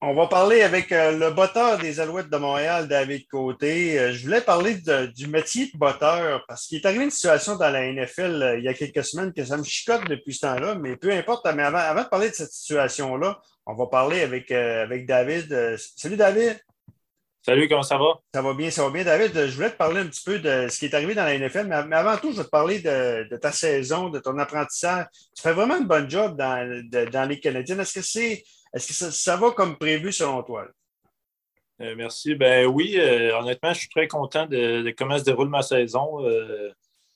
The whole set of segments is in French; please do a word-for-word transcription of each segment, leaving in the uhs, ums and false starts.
On va parler avec euh, le botteur des Alouettes de Montréal, David Côté. Euh, je voulais parler de- du métier de botteur parce qu'il est arrivé une situation dans la N F L euh, il y a quelques semaines que ça me chicote depuis ce temps-là, mais peu importe. Mais avant, avant de parler de cette situation-là, on va parler avec, euh, avec David. Euh, salut David, Salut, comment ça va? ça va bien, ça va bien. David, euh, je voulais te parler un petit peu de ce qui est arrivé dans la N F L, mais, mais avant tout, je vais te parler de, de ta saison, de ton apprentissage. Tu fais vraiment un bon job dans, de- dans les Canadiennes. Est-ce que c'est, est-ce que ça, ça va comme prévu selon toi? Euh, merci. Ben oui, euh, honnêtement, je suis très content de, de comment se déroule ma saison. Euh,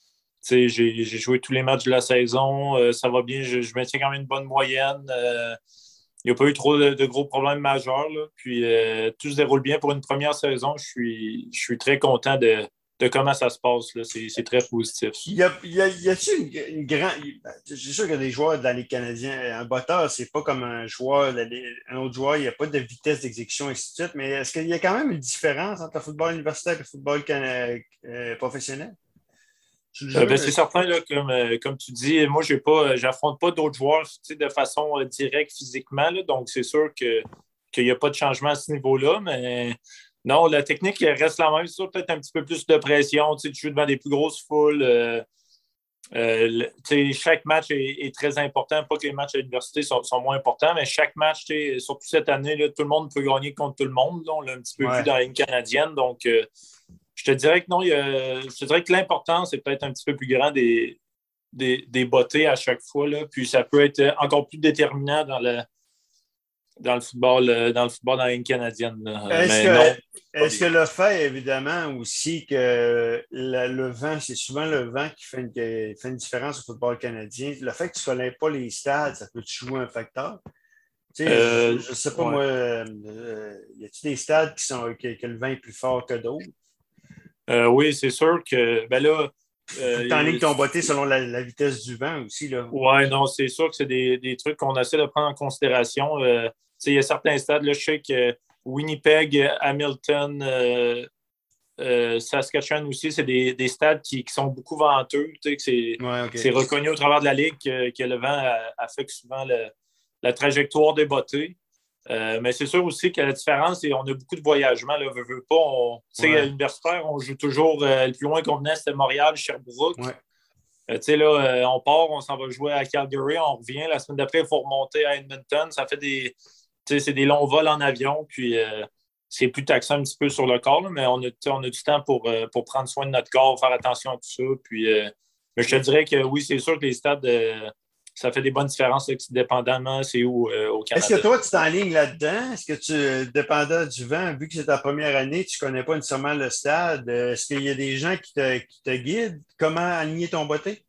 tu sais, j'ai, j'ai joué tous les matchs de la saison. Euh, ça va bien. Je, je maintiens quand même une bonne moyenne. Euh, il n'y a pas eu trop de, de gros problèmes majeurs, là. Puis euh, tout se déroule bien pour une première saison. Je suis, je suis très content de, de comment ça se passe, là. C'est, c'est très positif. Y a, y a, y a-tu une, une grande. C'est sûr qu'il y a des joueurs dans les Canadiens. Un botteur, c'est pas comme un joueur, de la Ligue- un autre joueur, il n'y a pas de vitesse d'exécution, et ainsi de suite. Mais est-ce qu'il y a quand même une différence entre le football universitaire et le football cana- euh, professionnel? Je suis Euh, juste ben, c'est certain, là, comme, euh, comme tu dis, moi, j'ai pas, euh, j'affronte pas d'autres joueurs, tu sais, de façon euh, directe physiquement, là. Donc c'est sûr que, qu'il n'y a pas de changement à ce niveau-là, mais non, la technique elle reste la même. C'est sûr, peut-être un petit peu plus de pression, tu sais, tu joues devant des plus grosses foules. Euh, euh, le- tu sais, chaque match est, est très important. Pas que les matchs à l'université sont, sont moins importants, mais chaque match, tu sais, surtout cette année, là, tout le monde peut gagner contre tout le monde, là. On l'a un petit peu vu ouais. dans la ligne canadienne. Donc, euh, je te dirais que non, il y a- je te dirais que l'importance est peut-être un petit peu plus grand des, des, des bottées à chaque fois. Là. Puis ça peut être encore plus déterminant dans le, dans le football, euh, dans le football dans la ligne canadienne. Là. Est-ce Mais que, non, pas est-ce que bien. le fait, évidemment, aussi que le, le vent, c'est souvent le vent qui fait une, qui fait une différence au football canadien. Le fait que tu ne connais pas les stades, ça peut jouer un facteur? Tu sais, je, Euh, je sais pas, ouais. moi, euh, y a-t-il des stades qui sont, que, que le vent est plus fort que d'autres? Euh, oui, c'est sûr que ben là, Il faut que tu enlignes euh, ton botté selon la, la vitesse du vent aussi, là. ouais, non, c'est sûr que c'est des, des trucs qu'on essaie de prendre en considération. Euh, tu sais, il y a certains stades, là, je sais que Winnipeg, Hamilton, euh, euh, Saskatchewan aussi, c'est des, des stades qui, qui sont beaucoup venteux. Tu sais, que c'est, Ouais, OK. c'est reconnu au travers de la Ligue que, que le vent affecte souvent le- la trajectoire des bottées. Euh, mais c'est sûr aussi que la différence, c'est qu'on a beaucoup de voyagements. Là, veux, veux pas, on, tu sais, à Ouais, l'universitaire, on joue toujours euh, le plus loin qu'on venait, c'était Montréal, Sherbrooke. ouais. Euh, tu sais, là, euh, on part, on s'en va jouer à Calgary, on revient. La semaine d'après, il faut remonter à Edmonton. Ça fait des, tu sais, c'est des longs vols en avion, puis euh, c'est plus taxant un petit peu sur le corps, là, mais on a, tu sais, on a du temps pour, euh, pour prendre soin de notre corps, faire attention à tout ça. Puis, euh, mais je te dirais que oui, c'est sûr que les stades, euh, ça fait des bonnes différences, là, dépendamment c'est où euh, au Est-ce que Canada. toi, tu t'enlignes là-dedans? Est-ce que tu, dépendant du vent, vu que c'est ta première année, tu ne connais pas nécessairement le stade, euh, est-ce qu'il y a des gens qui te, qui te guident? Comment aligner ton botté?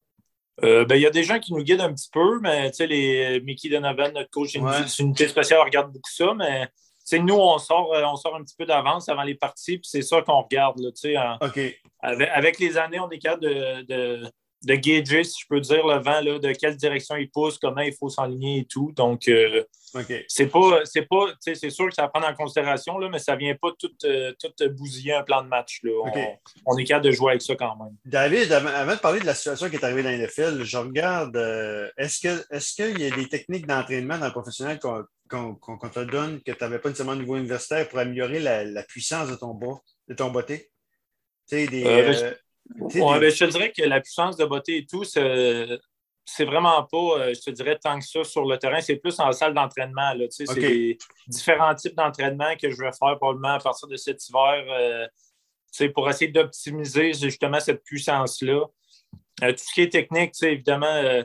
Euh, ben, il y a des gens qui nous guident un petit peu, mais tu sais, les Mickey Donovan, notre coach Ouais, d'unité spéciale, regarde beaucoup ça, mais tu sais, nous, on sort, euh, on sort un petit peu d'avance avant les parties, puis c'est ça qu'on regarde, là, tu sais, en- OK. avec, avec les années, on est capable de, de, de gager, si je peux dire, le vent, là, de quelle direction il pousse, comment il faut s'enligner et tout. Donc, euh, OK. c'est pas, c'est pas, tu sais, c'est sûr que ça va prendre en considération, là, mais ça vient pas tout, euh, tout bousiller un plan de match, là. On, OK. on est capable de jouer avec ça quand même. David, avant, avant de parler de la situation qui est arrivée dans la N F L, je regarde, euh, est-ce que, est-ce qu'il y a des techniques d'entraînement dans le professionnel qu'on qu'on, qu'on- qu'on te donne que tu n'avais pas nécessairement au niveau universitaire pour améliorer la, la puissance de ton bas, de ton botté? Tu sais, des, Euh, ben, euh, tu sais, Ouais, ben, des, je te dirais que la puissance de beauté et tout, c'est c'est vraiment pas, euh, je te dirais, tant que ça sur le terrain. C'est plus en salle d'entraînement. Là, tu sais, c'est OK. des différents types d'entraînement que je vais faire probablement à partir de cet hiver euh, tu sais, pour essayer d'optimiser justement cette puissance-là. Euh, tout ce qui est technique, tu sais, évidemment, euh,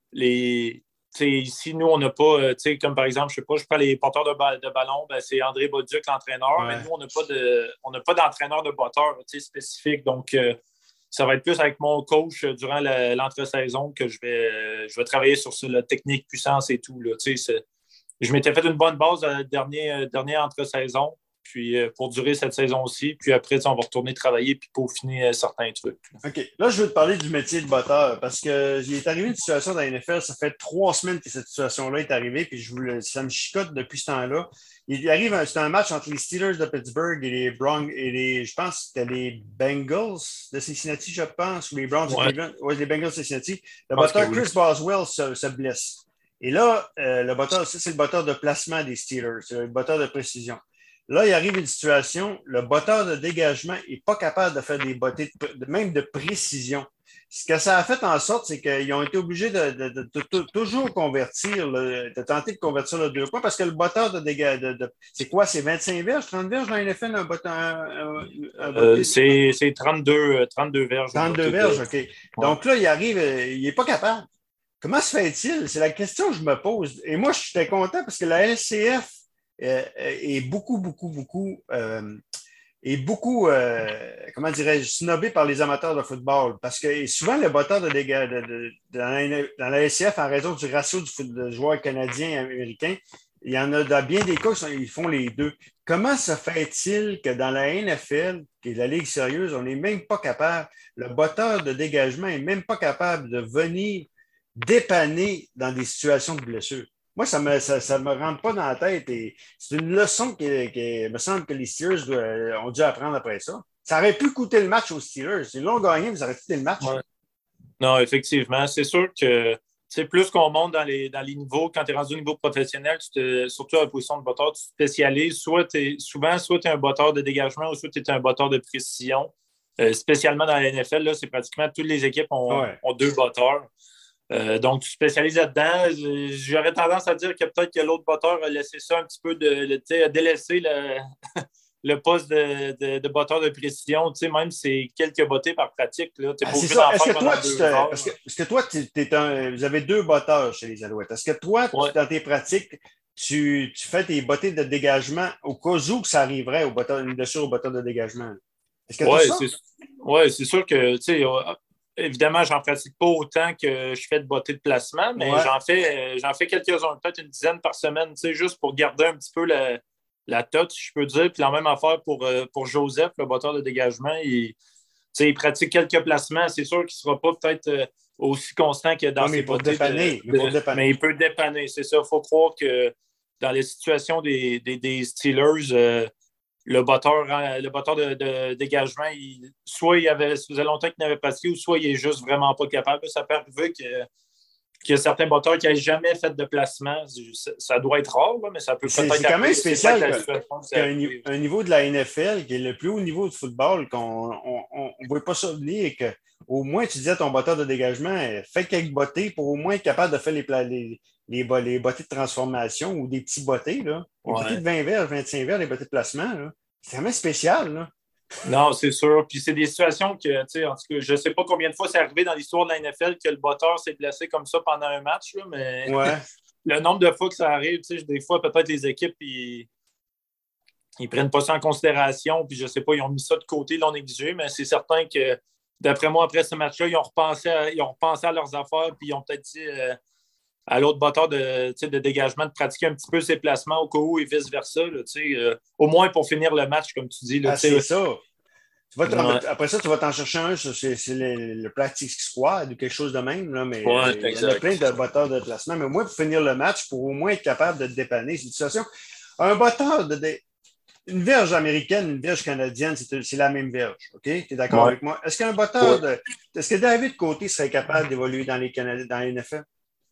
les, tu sais, ici, nous, on n'a pas, euh, tu sais, comme par exemple, je sais pas, je prends les porteurs de, ba- de ballon, ben, c'est André Bolduc, l'entraîneur, mais Ouais. nous, on n'a pas de, on n'a pas d'entraîneur de botteur, tu sais, spécifique. Donc, euh, ça va être plus avec mon coach euh, durant la- l'entre-saison que je vais, euh, je vais travailler sur ça, la technique, puissance et tout. Là. Tu sais, c'est- je m'étais fait une bonne base dans la dernière, euh, dernière entre-saison, puis euh, pour durer cette saison-ci. Puis après, tu sais, on va retourner travailler puis peaufiner euh, certains trucs. Là. OK. Là, je veux te parler du métier de botteur parce que il est arrivé une situation dans la N F L. Ça fait trois semaines que cette situation-là est arrivée, puis je voulais, ça me chicote depuis ce temps-là. Il arrive, un- c'est un match entre les Steelers de Pittsburgh et les Browns et les, je pense que c'était les Bengals de Cincinnati, je pense, ou les Browns de Ouais, Cleveland. Ouais, les Bengals de Cincinnati. Le je pense que botteur oui. Chris Boswell se, se blesse. Et là, euh, le botteur, ça, c'est le botteur de placement des Steelers, c'est le botteur de précision. Là, il arrive une situation, le botteur de dégagement n'est pas capable de faire des bottées, de, même de précision. Ce que ça a fait en sorte, c'est qu'ils ont été obligés de, de, de, de, de toujours convertir, le, de tenter de convertir le deux points, parce que le botteur de dégagement, de, de, c'est quoi, c'est vingt-cinq verges, trente verges dans la N F L, un botteur, un, un euh, c'est, c'est trente-deux, trente-deux verges. trente-deux verges, OK. Ouais. Donc là, il arrive, il n'est pas capable. Comment se fait-il? C'est la question que je me pose. Et moi, j'étais content parce que la L C F euh, est beaucoup, beaucoup, beaucoup... Euh, est beaucoup, euh, comment dirais-je, snobé par les amateurs de football. Parce que souvent, le botteur de dégâts de, de, de, dans, la, dans la L C F, en raison du ratio du, de joueurs canadiens et américains, il y en a dans bien des cas, ils font les deux. Comment se fait-il que dans la N F L, qui est la ligue sérieuse, on n'est même pas capable, le botteur de dégagement n'est même pas capable de venir dépanner dans des situations de blessure? Moi, ça ne me, ça, ça me rentre pas dans la tête et c'est une leçon qui, qui me semble que les Steelers doivent, ont dû apprendre après ça. Ça aurait pu coûter le match aux Steelers. Ils l'ont gagné, mais ça aurait coûté le match. Ouais. Non, effectivement. C'est sûr que plus qu'on monte dans les, dans les niveaux, quand tu es rendu au niveau professionnel, tu te, surtout à la position de botteur, tu te spécialises. Soit t'es, souvent, soit tu es un botteur de dégagement ou soit tu es un botteur de précision. Euh, spécialement dans la N F L, là, c'est pratiquement toutes les équipes ont, ouais. ont deux botteurs. Euh, donc, tu spécialises là-dedans. J'aurais tendance à dire que peut-être que l'autre botteur a laissé ça un petit peu, de, de a délaissé le, le poste de, de, de botteur de précision. Même si c'est quelques bottées par pratique. Là, t'es ah, pas c'est ça. Est-ce que toi, tu te, parce que, parce que toi tu, t'es un, vous avez deux botteurs chez les Alouettes. Est-ce que toi, ouais. tu, dans tes pratiques, tu, tu fais tes bottées de dégagement au cas où que ça arriverait au botteur, une blessure au botteur de dégagement? Est-ce que ouais, ça? c'est, ouais, c'est sûr que, tu sais, évidemment, j'en pratique pas autant que je fais de bottées de placement, mais ouais. j'en fais, j'en fais quelques-uns, peut-être une dizaine par semaine, tu sais, juste pour garder un petit peu la, la touch, je peux dire. Puis la même affaire pour, pour Joseph, le botteur de dégagement. Il, il pratique quelques placements. C'est sûr qu'il ne sera pas peut-être aussi constant que dans non, ses bottées. Dépanner, de, de, dépanner. Mais il peut dépanner, c'est ça. Il faut croire que dans les situations des, des, des Steelers, euh, le botteur, le botteur de, de dégagement, il, soit il avait, ça faisait longtemps qu'il n'avait pratiqué, ou soit il est juste vraiment pas capable. Ça peut arriver que, qu'il y a certains botteurs qui n'ont jamais fait de placement. Ça, ça doit être rare, là, mais ça peut c'est, peut-être c'est quand même spécial que, qu'un un niveau de la N F L, qui est le plus haut niveau de football, qu'on ne voit pas ça venir et qu'au moins tu disais à ton botteur de dégagement, fais quelques bottées pour au moins être capable de faire les, les, les, les bottées de transformation ou des petits bottées. Là. Les ouais. bottées de vingt verges, vingt-cinq verges, les bottées de placement. Là. C'est quand même spécial. Là. Non, c'est sûr. Puis c'est des situations que, tu sais, en tout cas, je ne sais pas combien de fois c'est arrivé dans l'histoire de la N F L que le botteur s'est blessé comme ça pendant un match, là, mais ouais. le nombre de fois que ça arrive, tu sais, des fois, peut-être les équipes, ils ne prennent pas ça en considération, puis je ne sais pas, ils ont mis ça de côté, ils l'ont négligé, mais c'est certain que, d'après moi, après ce match-là, ils ont repensé à, ils ont repensé à leurs affaires, puis ils ont peut-être dit euh, à l'autre botteur de, de dégagement de pratiquer un petit peu ses placements au cas où et vice-versa, là, euh, au moins pour finir le match, comme tu dis. Là, ah, c'est ça. Tu vas ouais. Après ça, tu vas t'en chercher un, c'est, c'est le, le practice squad ou quelque chose de même, là, mais ouais, il y en a plein de botteurs de placement. Mais au moins, pour finir le match, pour au moins être capable de te dépanner, c'est une situation. Un botteur de, de une verge américaine, une verge canadienne, c'est, c'est la même verge. OK? Tu es d'accord ouais. avec moi? Est-ce qu'un botteur ouais. de. Est-ce que David Côté serait capable d'évoluer dans les Canadiens, dans les N F L?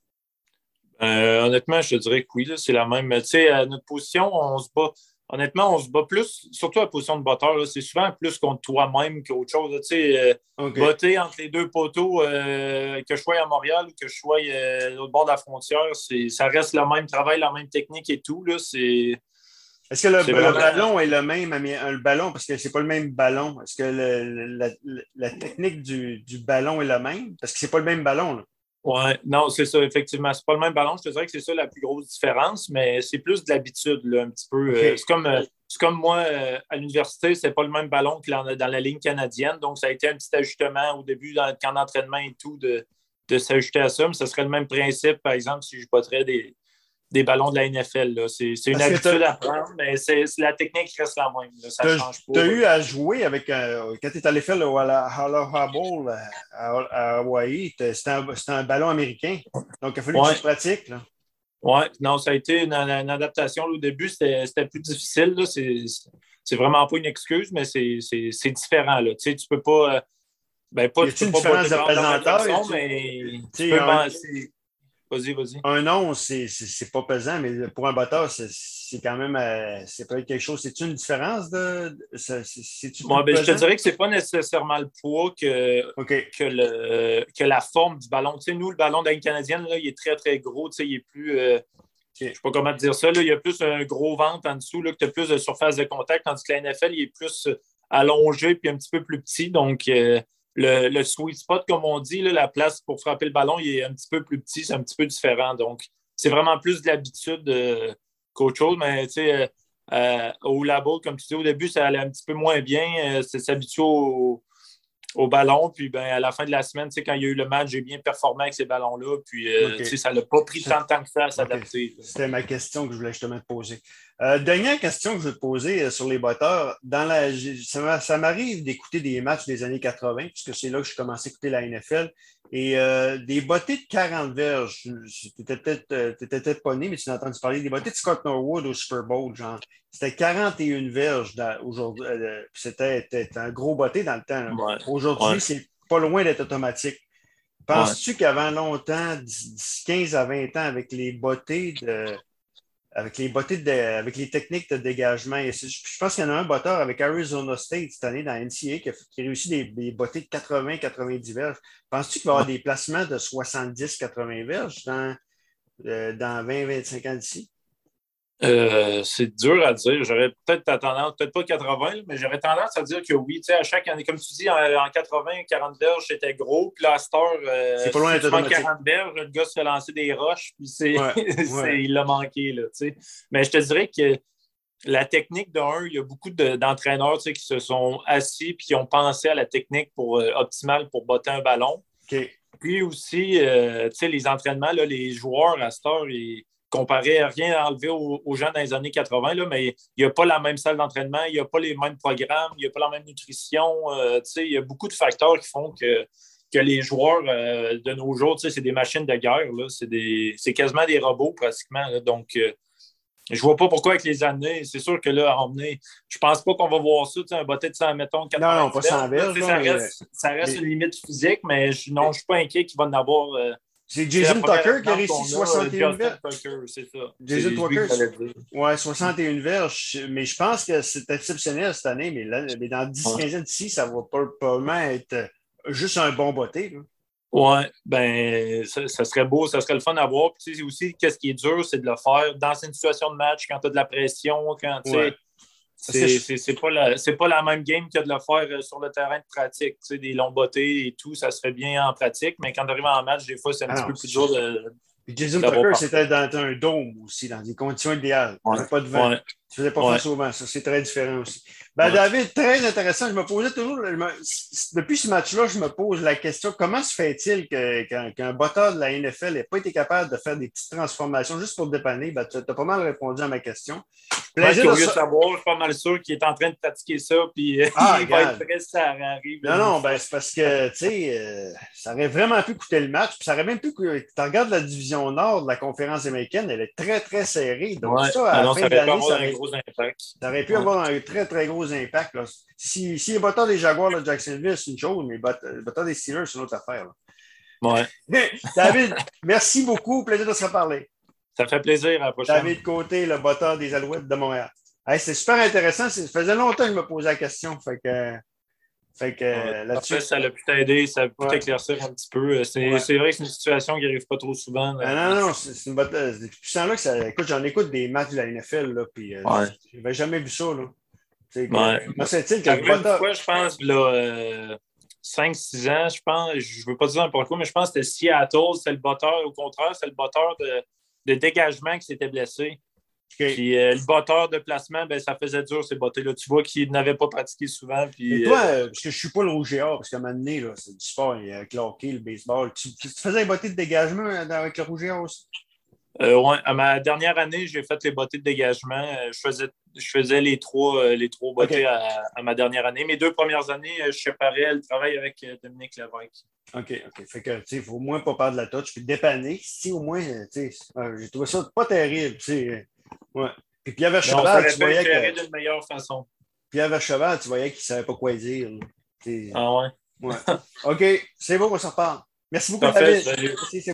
Euh, honnêtement, je te dirais que oui, là, c'est la même. Tu sais, à notre position, on se bat. Honnêtement, on se bat plus, surtout à la position de botteur, là, c'est souvent plus contre toi-même qu'autre chose. Tu sais, euh, okay. botter entre les deux poteaux, euh, que je sois à Montréal ou que je sois euh, l'autre bord de la frontière, c'est, ça reste le même travail, la même technique et tout. Là, c'est, Est-ce que le, le vraiment... ballon est le même, le ballon, parce que c'est pas le même ballon, est-ce que le, la, la technique du, du ballon est la même? Parce que c'est pas le même ballon, là. Oui, non, c'est ça, effectivement. C'est pas le même ballon. Je te dirais que c'est ça la plus grosse différence, mais c'est plus de l'habitude, là, un petit peu. Okay. Euh, c'est, comme, euh, c'est comme moi, euh, à l'université, c'est pas le même ballon que dans, dans la ligne canadienne. Donc, ça a été un petit ajustement au début, dans le camp d'entraînement et tout, de, de s'ajuster à ça. Mais ce serait le même principe, par exemple, si je botterais des, des ballons de la N F L. Là. C'est, c'est une Parce habitude à prendre, mais c'est, c'est, la technique reste la même. Là. Ça t'as, change pas. Tu as eu à jouer avec, euh, quand tu es allé faire le Aloha Bowl à, à Hawaï, c'était un, c'était un ballon américain. Donc, il a fallu ouais. que tu pratiques. Là. Oui, non, ça a été une, une adaptation. Là, au début, c'était, c'était plus difficile. Là. C'est, c'est vraiment pas une excuse, mais c'est, c'est, c'est différent. Là. Tu sais, tu peux pas. Ben, pas y a-t-il une différence de présenteur? façon, mais tu peux, un... Vas-y, vas-y. Un onze, c'est, c'est, c'est pas pesant, mais pour un botteur, c'est, c'est quand même. Euh, c'est peut-être quelque chose. C'est-tu une différence de. de c'est, c'est-tu plus Bon, ben, je te pesant? dirais que c'est pas nécessairement le poids que, OK. que, le, que la forme du ballon. Tu sais, nous, le ballon de la Ligue canadienne, là, il est très, très gros. Tu sais, il est plus. Euh, je ne sais pas comment te dire ça. Là, il y a plus un gros ventre en dessous, là, que tu as plus de surface de contact, tandis que la N F L, il est plus allongé puis un petit peu plus petit. Donc, euh, le, le sweet spot, comme on dit, là, la place pour frapper le ballon, il est un petit peu plus petit, c'est un petit peu différent. Donc, c'est vraiment plus de l'habitude euh, qu'autre chose. Mais, tu sais, euh, euh, au labo, comme tu dis, au début, ça allait un petit peu moins bien. Euh, c'est s'habituer au, au ballon. Puis ben, à la fin de la semaine, quand il y a eu le match, j'ai bien performé avec ces ballons-là. Puis euh, OK. ça n'a pas pris tant de temps que ça à OK. s'adapter. C'était ma question que je voulais justement te poser. Euh, dernière question que je veux te poser euh, sur les botteurs. Dans la, ça, ça m'arrive d'écouter des matchs des années quatre-vingt, puisque c'est là que je commençais à écouter la N F L. Et euh, des bottées de quarante verges, tu n'étais peut-être euh, peut-être pas né, mais tu as entendu parler des bottées de Scott Norwood au Super Bowl, genre. C'était quarante et une verges aujourd'hui. Euh, c'était, c'était un gros botté dans le temps. Ouais. Aujourd'hui, Ouais. c'est pas loin d'être automatique. Penses-tu Ouais. qu'avant longtemps, d'ici quinze à vingt ans, avec les bottées de, avec les bottées de, avec les techniques de dégagement, et je pense qu'il y en a un botteur avec Arizona State cette année dans la N C A A qui a, qui a réussi des, des bottées de quatre-vingts à quatre-vingt-dix verges. Penses-tu qu'il va y avoir des placements de soixante-dix à quatre-vingts verges dans, euh, dans vingt à vingt-cinq ans d'ici? Euh, c'est dur à dire. J'aurais peut-être tendance, peut-être pas quatre-vingts, mais j'aurais tendance à dire que oui. Tu sais, à chaque année, comme tu dis, en, en quatre-vingts, quarante verges, c'était gros. Puis là, à cette heure, euh, C'est pas loin si d'être tu manques automatique. quarante verges, le gars se fait lancer des roches, puis c'est, Ouais, c'est, ouais. il l'a manqué. Là, tu sais. Mais je te dirais que la technique d'un, il y a beaucoup de, d'entraîneurs tu sais, qui se sont assis puis qui ont pensé à la technique pour, euh, optimale pour botter un ballon. OK. Puis aussi, euh, tu sais, les entraînements, là, les joueurs à cette heure, ils comparaient à rien à enlever aux, aux gens dans les années quatre-vingts, là, mais il n'y a pas la même salle d'entraînement, il n'y a pas les mêmes programmes, il n'y a pas la même nutrition. Euh, tu sais, il y a beaucoup de facteurs qui font que, que les joueurs euh, de nos jours, tu sais, c'est des machines de guerre. Là, c'est, des, c'est quasiment des robots pratiquement. Là, donc, euh, je vois pas pourquoi avec les années. C'est sûr que là, à emmener, je pense pas qu'on va voir ça, un botté de cent, mettons, Non, non, quatre-vingt-dix pas sans verges. Là, verges, là, ça, mais, reste, ça reste mais une limite physique, mais je, non, je suis pas inquiet qu'il va en avoir. Euh, c'est c'est la Jason première Tucker qui a exemple réussi qu'on a, euh, soixante et une Justin verges. Tucker, c'est ça. C'est Jason lui Tucker, que j'allais dire. ouais, soixante et une verges, mais je pense que c'est exceptionnel cette année, mais, là, mais dans dix Ouais. quinze ans d'ici, ça va probablement être juste un bon botté. Là. Ouais, ben, ça, ça serait beau, ça serait le fun à voir. Puis, tu sais, aussi, qu'est-ce qui est dur, c'est de le faire dans une situation de match, quand tu as de la pression, quand, tu Ouais. sais, Parce que c'est, je- c'est, c'est pas la, c'est pas la même game que de le faire euh, sur le terrain de pratique. Tu sais, des longs bottés et tout, ça serait bien en pratique, mais quand tu arrives en match, des fois, c'est un ah petit non, peu plus c'est dur sûr. de, Puis Jason d'avoir Tucker, parfait. c'était dans un dôme aussi, dans des conditions idéales. Il n'y Ouais, avait pas de vent. ouais, Tu ne faisais pas ouais, face au vent. Ça, c'est très différent aussi. Ben, ouais. David, très intéressant. Je me posais toujours, je me- depuis ce match-là, je me pose la question, comment se fait-il que, qu'un, qu'un botteur de la N F L n'ait pas été capable de faire des petites transformations juste pour te dépanner? Ben, tu as pas mal répondu à ma question. Vraiment Plaisir de curieux de ça. savoir, je suis pas mal sûr qu'il est en train de pratiquer ça, puis euh, Ah, il va être regarde. prêt si ça arrive Non, une non, ben fois. c'est parce que, tu sais, euh, ça aurait vraiment pu coûter le match, puis ça aurait même pu, tu regardes la division nord de la conférence américaine, elle est très, très serrée. Donc, Ouais, ça, à non, la non, fin ça de aurait pu l'année, avoir ça un aurait, gros impact. ça aurait pu Ouais. avoir un très, très gros impact. Là. Si, si les batteurs des Jaguars de Jacksonville, c'est une chose, mais les bat- les batteurs des Steelers, c'est une autre affaire. Ouais. Là. David, merci beaucoup. Plaisir de se reparler. Ça fait plaisir, à la prochaine. David Côté, le batteur des Alouettes de Montréal. Hey, c'est super intéressant. Ça faisait longtemps que je me posais la question. Fait que, fait que Ouais. euh, Parfait, là-dessus, ça a pu t'aider, ça a pu ouais, t'éclaircir un petit peu. C'est, ouais. c'est vrai que c'est une situation qui n'arrive pas trop souvent. Ah Là. non, non, c'est c'est une bonne. Depuis ce temps-là que ça. Écoute, j'en écoute des matchs de la N F L, là, puis euh, Ouais. j'avais jamais vu ça, là. C'est que, Ouais. comment c'est-il que C'est le arrivé une batteur. fois, je pense, là, euh, cinq six ans, je pense, je ne veux pas dire n'importe quoi, mais je pense que c'était Seattle, c'était le botteur, au contraire, c'était le botteur de, de dégagement qui s'était blessé. OK. Puis euh, le botteur de placement, ben, ça faisait dur, ces bottées-là. Tu vois qu'il n'avait pas pratiqué souvent. Mais Puis, toi, euh, euh, parce que je suis pas le rouge et or, parce qu'à un moment donné, là, c'est du sport, il y a le hockey, le baseball. Tu, tu, tu faisais les bottées de dégagement euh, avec le rouge et or aussi? euh, ouais, à ma dernière année, j'ai fait les bottées de dégagement. Euh, Je faisais, je faisais les trois, euh, les trois bottées OK. à, à ma dernière année. Mes deux premières années, euh, je séparais le travail avec euh, Dominique Lévesque. OK, OK. Fait que, tu sais, il faut au moins pas perdre la touche, puis dépanner. Si au moins, euh, tu sais, euh, j'ai trouvé ça pas terrible, tu sais. euh, Ouais. Puis Pierre Non, ça Vercheval, aurait tu pu être voyais géré que. d'une meilleure façon. Pierre Vercheval, tu voyais qu'il savait pas quoi dire. Là. Tu sais, Ah ouais. ouais. OK, c'est bon, on s'en reparle. Merci beaucoup, Parfait, David. salut. Merci,